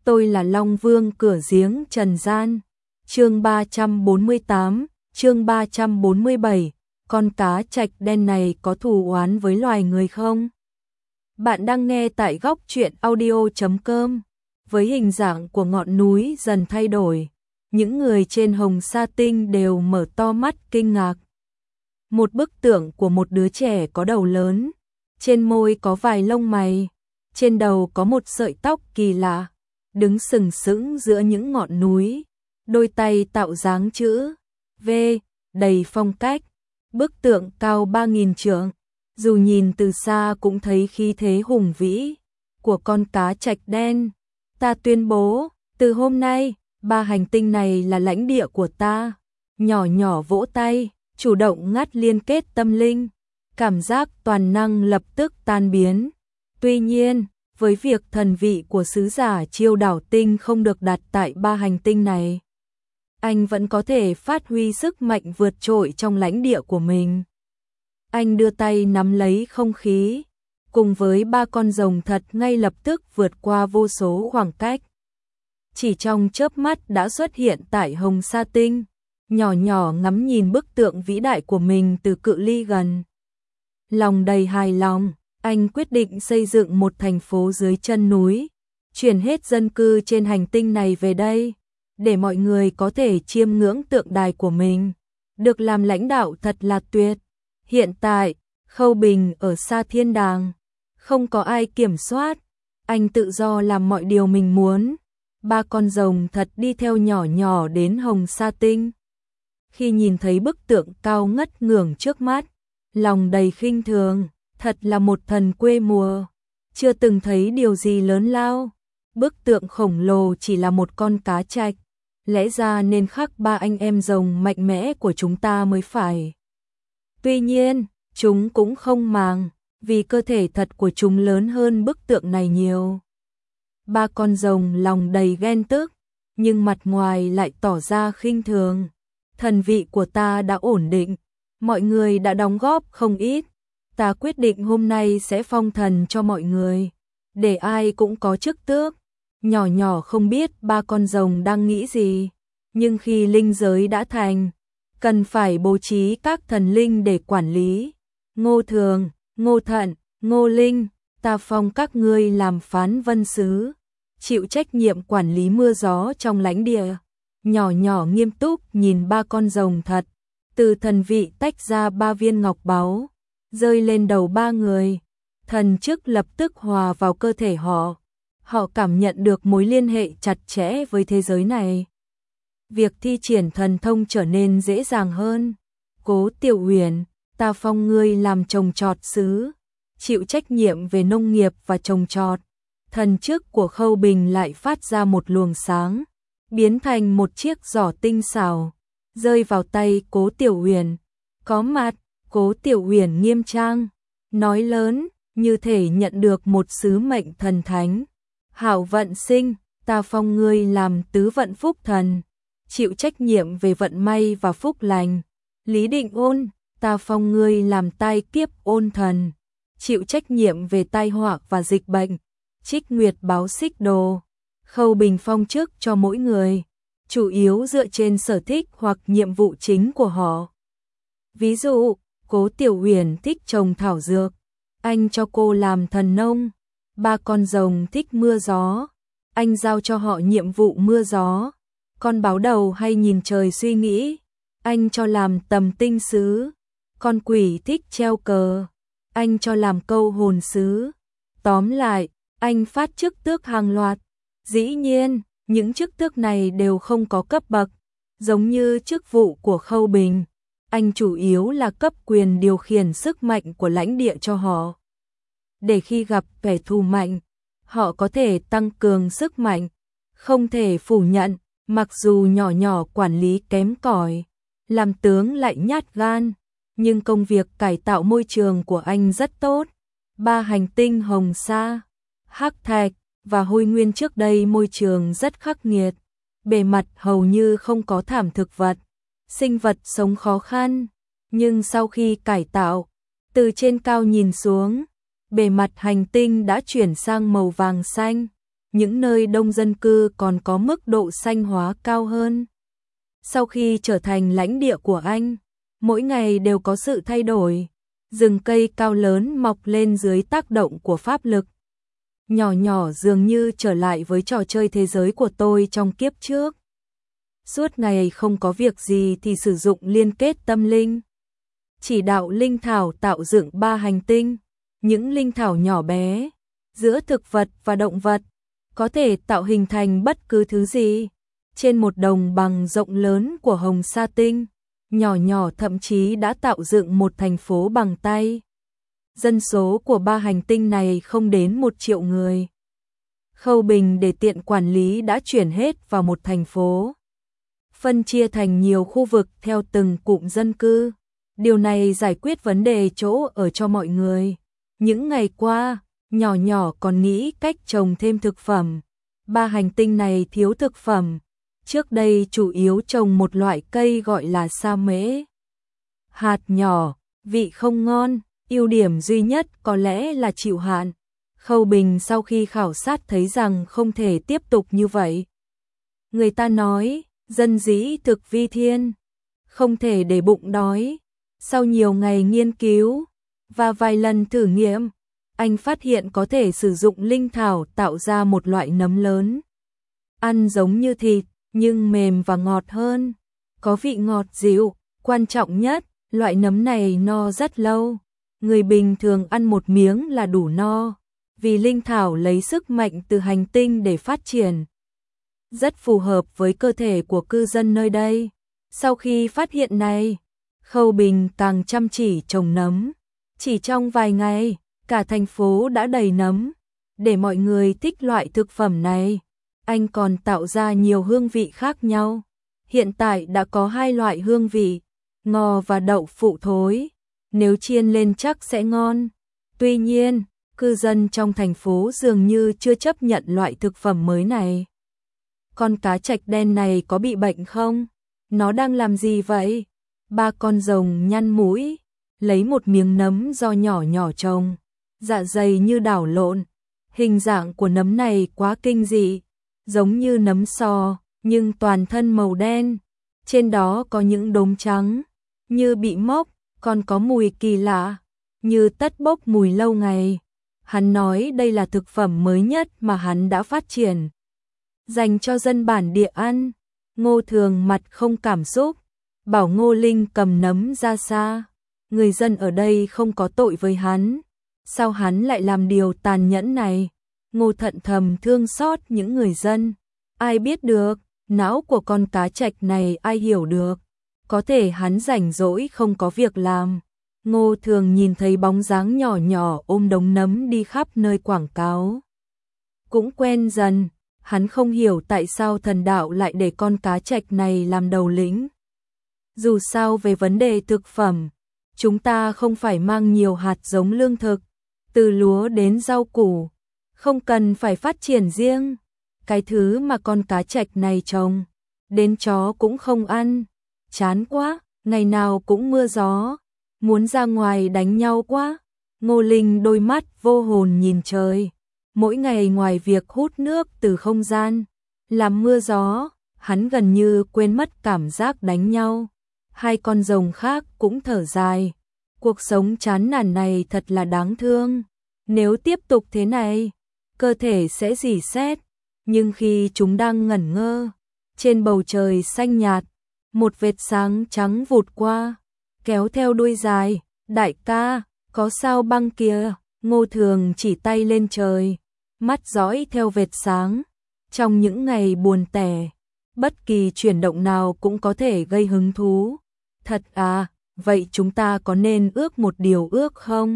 tôi là Long Vương cửa giếng trần gian. Chương 348, chương 347, con cá trạch đen này có thù oán với loài người không? Bạn đang nghe tại góc truyện audio.com. Với hình dạng của ngọn núi dần thay đổi, những người trên Hồng Sa Tinh đều mở to mắt kinh ngạc. Một bức tượng của một đứa trẻ có đầu lớn, trên môi có vài lông mày, trên đầu có một sợi tóc kỳ lạ, đứng sừng sững giữa những ngọn núi, đôi tay tạo dáng chữ V, đầy phong cách. Bức tượng cao 3.000 trượng, dù nhìn từ xa cũng thấy khí thế hùng vĩ của con cá trạch đen. Ta tuyên bố, từ hôm nay, 3 hành tinh này là lãnh địa của ta. Nhỏ nhỏ vỗ tay, chủ động ngắt liên kết tâm linh, cảm giác toàn năng lập tức tan biến. Tuy nhiên, với việc thần vị của sứ giả Chiêu Đảo Tinh không được đặt tại 3 hành tinh này, anh vẫn có thể phát huy sức mạnh vượt trội trong lãnh địa của mình. Anh đưa tay nắm lấy không khí, cùng với 3 con rồng thật ngay lập tức vượt qua vô số khoảng cách. Chỉ trong chớp mắt đã xuất hiện tại Hồng Sa Tinh, nhỏ nhỏ ngắm nhìn bức tượng vĩ đại của mình từ cự ly gần. Lòng đầy hài lòng, anh quyết định xây dựng một thành phố dưới chân núi, chuyển hết dân cư trên hành tinh này về đây, để mọi người có thể chiêm ngưỡng tượng đài của mình. Được làm lãnh đạo thật là tuyệt. Hiện tại, Khâu Bình ở Sa Thiên Đàng, không có ai kiểm soát, anh tự do làm mọi điều mình muốn. 3 con rồng thật đi theo nhỏ nhỏ đến Hồng Sa Tinh. Khi nhìn thấy bức tượng cao ngất ngưởng trước mắt, lòng đầy khinh thường, thật là một thần quê mùa, chưa từng thấy điều gì lớn lao. Bức tượng khổng lồ chỉ là một con cá trạch, lẽ ra nên khắc 3 anh em rồng mạnh mẽ của chúng ta mới phải. Tuy nhiên, chúng cũng không màng, vì cơ thể thật của chúng lớn hơn bức tượng này nhiều. 3 con rồng lòng đầy ghen tức, nhưng mặt ngoài lại tỏ ra khinh thường. Thần vị của ta đã ổn định, mọi người đã đóng góp không ít. Ta quyết định hôm nay sẽ phong thần cho mọi người, để ai cũng có chức tước. Nhỏ nhỏ không biết 3 con rồng đang nghĩ gì, nhưng khi linh giới đã thành, cần phải bố trí các thần linh để quản lý. Ngô Thường, Ngô Thận, Ngô Linh, ta phong các ngươi làm phán vân sứ, chịu trách nhiệm quản lý mưa gió trong lãnh địa. Nhỏ nhỏ nghiêm túc nhìn 3 con rồng thật, từ thần vị tách ra 3 viên ngọc báu, rơi lên đầu 3 người. Thần chức lập tức hòa vào cơ thể họ. Họ cảm nhận được mối liên hệ chặt chẽ với thế giới này. Việc thi triển thần thông trở nên dễ dàng hơn. Cố Tiểu Huyền, ta phong ngươi làm trồng trọt sứ, chịu trách nhiệm về nông nghiệp và trồng trọt. Thần chức của Khâu Bình lại phát ra một luồng sáng, biến thành một chiếc giỏ tinh xảo, rơi vào tay Cố Tiểu Huyền. Có mặt, Cố Tiểu Huyền nghiêm trang, nói lớn, như thể nhận được một sứ mệnh thần thánh. Hảo Vận Sinh, ta phong ngươi làm tứ vận phúc thần, chịu trách nhiệm về vận may và phúc lành. Lý Định Ôn, ta phong ngươi làm tai kiếp ôn thần, chịu trách nhiệm về tai họa và dịch bệnh. Trích Nguyệt Báo Xích Đồ, Khâu Bình phong chức cho mỗi người, chủ yếu dựa trên sở thích hoặc nhiệm vụ chính của họ. Ví dụ, Cố Tiểu Huyền thích trồng thảo dược, anh cho cô làm thần nông. 3 con rồng thích mưa gió, anh giao cho họ nhiệm vụ mưa gió. Con báo đầu hay nhìn trời suy nghĩ, anh cho làm tầm tinh sứ. Con quỷ thích treo cờ, anh cho làm câu hồn sứ. Tóm lại, anh phát chức tước hàng loạt. Dĩ nhiên, những chức tước này đều không có cấp bậc, giống như chức vụ của Khâu Bình. Anh chủ yếu là cấp quyền điều khiển sức mạnh của lãnh địa cho họ, để khi gặp kẻ thù mạnh, họ có thể tăng cường sức mạnh. Không thể phủ nhận, mặc dù nhỏ nhỏ quản lý kém cỏi, làm tướng lại nhát gan, nhưng công việc cải tạo môi trường của anh rất tốt. 3 hành tinh Hồng Sa, Hắc Thạch và Hôi Nguyên trước đây môi trường rất khắc nghiệt, bề mặt hầu như không có thảm thực vật, sinh vật sống khó khăn, nhưng sau khi cải tạo, từ trên cao nhìn xuống, bề mặt hành tinh đã chuyển sang màu vàng xanh, những nơi đông dân cư còn có mức độ xanh hóa cao hơn. Sau khi trở thành lãnh địa của anh, mỗi ngày đều có sự thay đổi, rừng cây cao lớn mọc lên dưới tác động của pháp lực. Nhỏ nhỏ dường như trở lại với trò chơi thế giới của tôi trong kiếp trước. Suốt ngày không có việc gì thì sử dụng liên kết tâm linh. Chỉ đạo linh thảo tạo dựng 3 hành tinh, những linh thảo nhỏ bé, giữa thực vật và động vật, có thể tạo hình thành bất cứ thứ gì. Trên một đồng bằng rộng lớn của Hồng Sa Tinh, nhỏ nhỏ thậm chí đã tạo dựng một thành phố bằng tay. Dân số của 3 hành tinh này không đến 1 triệu người. Khâu Bình để tiện quản lý đã chuyển hết vào một thành phố, phân chia thành nhiều khu vực theo từng cụm dân cư. Điều này giải quyết vấn đề chỗ ở cho mọi người. Những ngày qua, nhỏ nhỏ còn nghĩ cách trồng thêm thực phẩm. 3 hành tinh này thiếu thực phẩm. Trước đây chủ yếu trồng một loại cây gọi là sa mễ. Hạt nhỏ, vị không ngon, ưu điểm duy nhất có lẽ là chịu hạn. Khâu Bình sau khi khảo sát thấy rằng không thể tiếp tục như vậy. Người ta nói, dân dĩ thực vi thiên, không thể để bụng đói. Sau nhiều ngày nghiên cứu và vài lần thử nghiệm, anh phát hiện có thể sử dụng linh thảo tạo ra một loại nấm lớn. Ăn giống như thịt, nhưng mềm và ngọt hơn. Có vị ngọt dịu, quan trọng nhất, loại nấm này no rất lâu. Người bình thường ăn một miếng là đủ no, vì linh thảo lấy sức mạnh từ hành tinh để phát triển. Rất phù hợp với cơ thể của cư dân nơi đây. Sau khi phát hiện này, Khâu Bình càng chăm chỉ trồng nấm. Chỉ trong vài ngày, cả thành phố đã đầy nấm. Để mọi người thích loại thực phẩm này, anh còn tạo ra nhiều hương vị khác nhau. Hiện tại đã có 2 loại hương vị, ngò và đậu phụ thối. Nếu chiên lên chắc sẽ ngon. Tuy nhiên, cư dân trong thành phố dường như chưa chấp nhận loại thực phẩm mới này. Con cá trạch đen này có bị bệnh không? Nó đang làm gì vậy? 3 con rồng nhăn mũi, lấy một miếng nấm do nhỏ nhỏ trông, dạ dày như đảo lộn. Hình dạng của nấm này quá kinh dị, giống như nấm sò, nhưng toàn thân màu đen. Trên đó có những đốm trắng, như bị mốc, còn có mùi kỳ lạ, như tất bốc mùi lâu ngày. Hắn nói đây là thực phẩm mới nhất mà hắn đã phát triển, dành cho dân bản địa ăn. Ngô Thường mặt không cảm xúc, bảo Ngô Linh cầm nấm ra xa. Người dân ở đây không có tội với hắn, sao hắn lại làm điều tàn nhẫn này? Ngô Thận thầm thương xót những người dân. Ai biết được, não của con cá trạch này ai hiểu được. Có thể hắn rảnh rỗi không có việc làm. Ngô Thường nhìn thấy bóng dáng nhỏ nhỏ ôm đống nấm đi khắp nơi quảng cáo. Cũng quen dần, hắn không hiểu tại sao thần đạo lại để con cá trạch này làm đầu lĩnh. Dù sao về vấn đề thực phẩm, chúng ta không phải mang nhiều hạt giống lương thực, từ lúa đến rau củ, không cần phải phát triển riêng. Cái thứ mà con cá trạch này trồng, đến chó cũng không ăn. Chán quá, ngày nào cũng mưa gió, muốn ra ngoài đánh nhau quá. Ngô Linh đôi mắt vô hồn nhìn trời. Mỗi ngày ngoài việc hút nước từ không gian, làm mưa gió, hắn gần như quên mất cảm giác đánh nhau. 2 con rồng khác cũng thở dài. Cuộc sống chán nản này thật là đáng thương. Nếu tiếp tục thế này, cơ thể sẽ rỉ sét. Nhưng khi chúng đang ngẩn ngơ, trên bầu trời xanh nhạt, một vệt sáng trắng vụt qua, kéo theo đuôi dài. Đại ca, có sao băng kìa. Ngô Thường chỉ tay lên trời, mắt dõi theo vệt sáng. Trong những ngày buồn tẻ, bất kỳ chuyển động nào cũng có thể gây hứng thú. Thật à, vậy chúng ta có nên ước một điều ước không?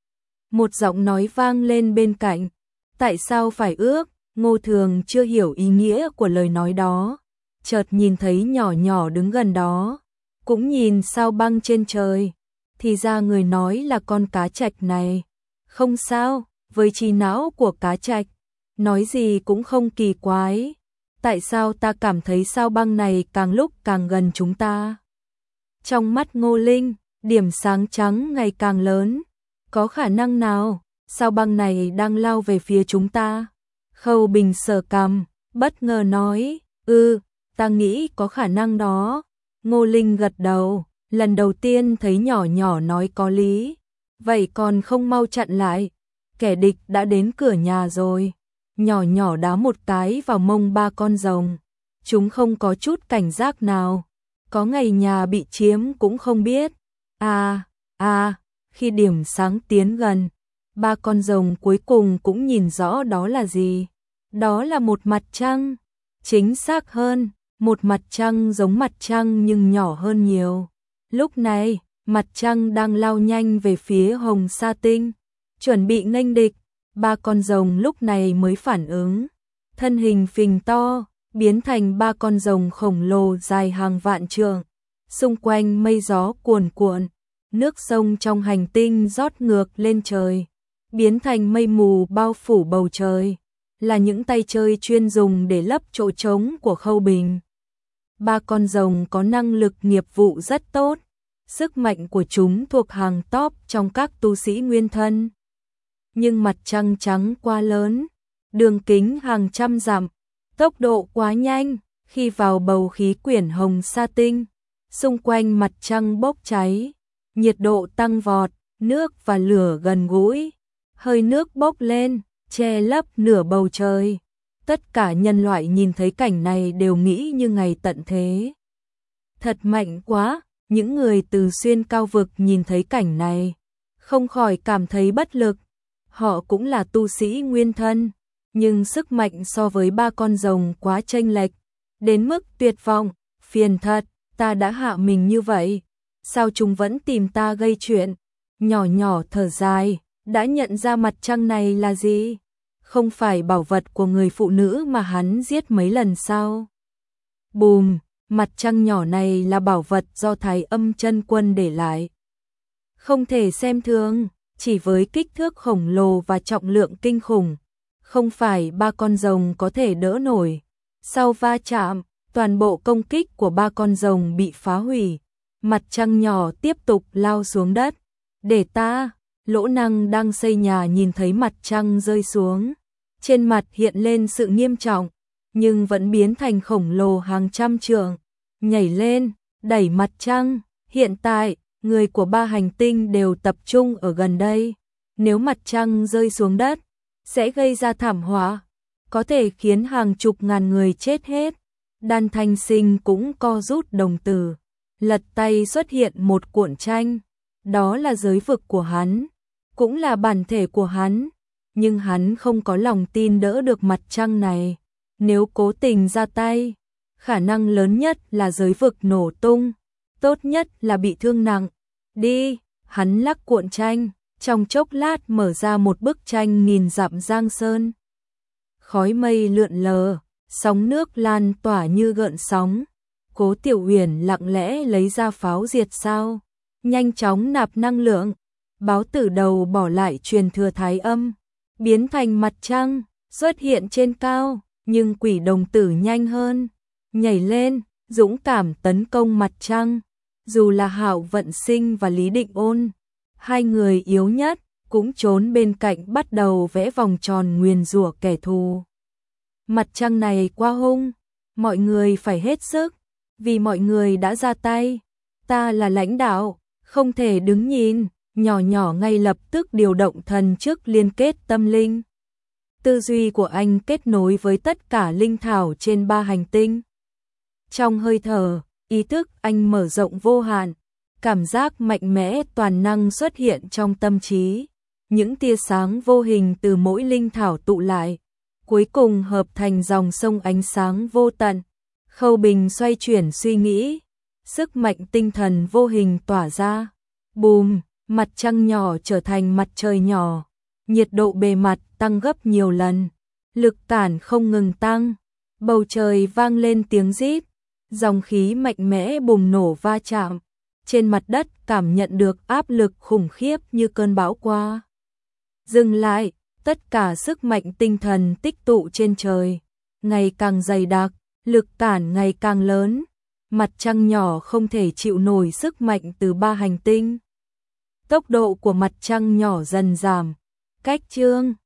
Một giọng nói vang lên bên cạnh. Tại sao phải ước? Ngô Thường chưa hiểu ý nghĩa của lời nói đó. Chợt nhìn thấy nhỏ nhỏ đứng gần đó, cũng nhìn sao băng trên trời. Thì ra người nói là con cá trạch này. Không sao, với trí não của cá trạch, nói gì cũng không kỳ quái. Tại sao ta cảm thấy sao băng này càng lúc càng gần chúng ta? Trong mắt Ngô Linh, điểm sáng trắng ngày càng lớn. Có khả năng nào sao băng này đang lao về phía chúng ta? Khâu Bình sờ cằm, bất ngờ nói, ta nghĩ có khả năng đó. Ngô Linh gật đầu, lần đầu tiên thấy nhỏ nhỏ nói có lý. Vậy còn không mau chặn lại, kẻ địch đã đến cửa nhà rồi. Nhỏ nhỏ đá một cái vào mông ba con rồng. Chúng không có chút cảnh giác nào. Có ngày nhà bị chiếm cũng không biết. Khi điểm sáng tiến gần, ba con rồng cuối cùng cũng nhìn rõ đó là gì. Đó là một mặt trăng. Chính xác hơn, một mặt trăng giống mặt trăng nhưng nhỏ hơn nhiều. Lúc này, mặt trăng đang lao nhanh về phía Hồng Sa Tinh, chuẩn bị nghênh địch. Ba con rồng lúc này mới phản ứng, thân hình phình to, biến thành ba con rồng khổng lồ dài hàng vạn trượng. Xung quanh mây gió cuồn cuộn, nước sông trong hành tinh rót ngược lên trời, biến thành mây mù bao phủ bầu trời, là những tay chơi chuyên dùng để lấp chỗ trống của Khâu Bình. Ba con rồng có năng lực nghiệp vụ rất tốt, sức mạnh của chúng thuộc hàng top trong các tu sĩ nguyên thân. Nhưng mặt trăng trắng quá lớn, đường kính hàng trăm dặm, tốc độ quá nhanh, khi vào bầu khí quyển Hồng Sa Tinh, xung quanh mặt trăng bốc cháy, nhiệt độ tăng vọt, nước và lửa gần gũi, hơi nước bốc lên, che lấp nửa bầu trời. Tất cả nhân loại nhìn thấy cảnh này đều nghĩ như ngày tận thế. Thật mạnh quá, những người từ xuyên cao vực nhìn thấy cảnh này, không khỏi cảm thấy bất lực. Họ cũng là tu sĩ nguyên thân, nhưng sức mạnh so với ba con rồng quá chênh lệch, đến mức tuyệt vọng, phiền thật, ta đã hạ mình như vậy, sao chúng vẫn tìm ta gây chuyện. Nhỏ nhỏ thở dài, đã nhận ra mặt trăng này là gì? Không phải bảo vật của người phụ nữ mà hắn giết mấy lần sao? Bùm, mặt trăng nhỏ này là bảo vật do Thái Âm Chân Quân để lại. Không thể xem thường, chỉ với kích thước khổng lồ và trọng lượng kinh khủng, không phải ba con rồng có thể đỡ nổi. Sau va chạm, toàn bộ công kích của ba con rồng bị phá hủy. Mặt trăng nhỏ tiếp tục lao xuống đất. Để ta, Lỗ Năng đang xây nhà nhìn thấy mặt trăng rơi xuống. Trên mặt hiện lên sự nghiêm trọng, nhưng vẫn biến thành khổng lồ hàng trăm trượng. Nhảy lên, đẩy mặt trăng. Hiện tại, người của ba hành tinh đều tập trung ở gần đây. Nếu mặt trăng rơi xuống đất, sẽ gây ra thảm họa, có thể khiến hàng chục ngàn người chết hết. Đan Thanh Sinh cũng co rút đồng tử, lật tay xuất hiện một cuộn tranh. Đó là giới vực của hắn, cũng là bản thể của hắn, nhưng hắn không có lòng tin đỡ được mặt trăng này. Nếu cố tình ra tay, khả năng lớn nhất là giới vực nổ tung, tốt nhất là bị thương nặng. Đi, hắn lắc cuộn tranh, trong chốc lát mở ra một bức tranh nghìn dặm giang sơn. Khói mây lượn lờ, sóng nước lan tỏa như gợn sóng. Cố Tiểu Uyển lặng lẽ lấy ra pháo diệt sao, nhanh chóng nạp năng lượng. Báo tử đầu bỏ lại truyền thừa Thái Âm, biến thành mặt trăng, xuất hiện trên cao, nhưng Quỷ Đồng Tử nhanh hơn, nhảy lên, dũng cảm tấn công mặt trăng. Dù là Hạo Vận Sinh và Lý Định Ôn, hai người yếu nhất, cũng trốn bên cạnh bắt đầu vẽ vòng tròn nguyền rủa kẻ thù. Mặt trăng này quá hung, mọi người phải hết sức, vì mọi người đã ra tay. Ta là lãnh đạo, không thể đứng nhìn. Nhỏ nhỏ ngay lập tức điều động thần chức liên kết tâm linh. Tư duy của anh kết nối với tất cả linh thảo trên ba hành tinh. Trong hơi thở, ý thức anh mở rộng vô hạn, cảm giác mạnh mẽ toàn năng xuất hiện trong tâm trí. Những tia sáng vô hình từ mỗi linh thảo tụ lại, cuối cùng hợp thành dòng sông ánh sáng vô tận. Khâu Bình xoay chuyển suy nghĩ, sức mạnh tinh thần vô hình tỏa ra. Bùm, mặt trăng nhỏ trở thành mặt trời nhỏ, nhiệt độ bề mặt tăng gấp nhiều lần, lực cản không ngừng tăng, bầu trời vang lên tiếng rít, dòng khí mạnh mẽ bùng nổ va chạm, trên mặt đất cảm nhận được áp lực khủng khiếp như cơn bão qua. Dừng lại, tất cả sức mạnh tinh thần tích tụ trên trời, ngày càng dày đặc, lực cản ngày càng lớn, mặt trăng nhỏ không thể chịu nổi sức mạnh từ ba hành tinh. Tốc độ của mặt trăng nhỏ dần giảm, cách chương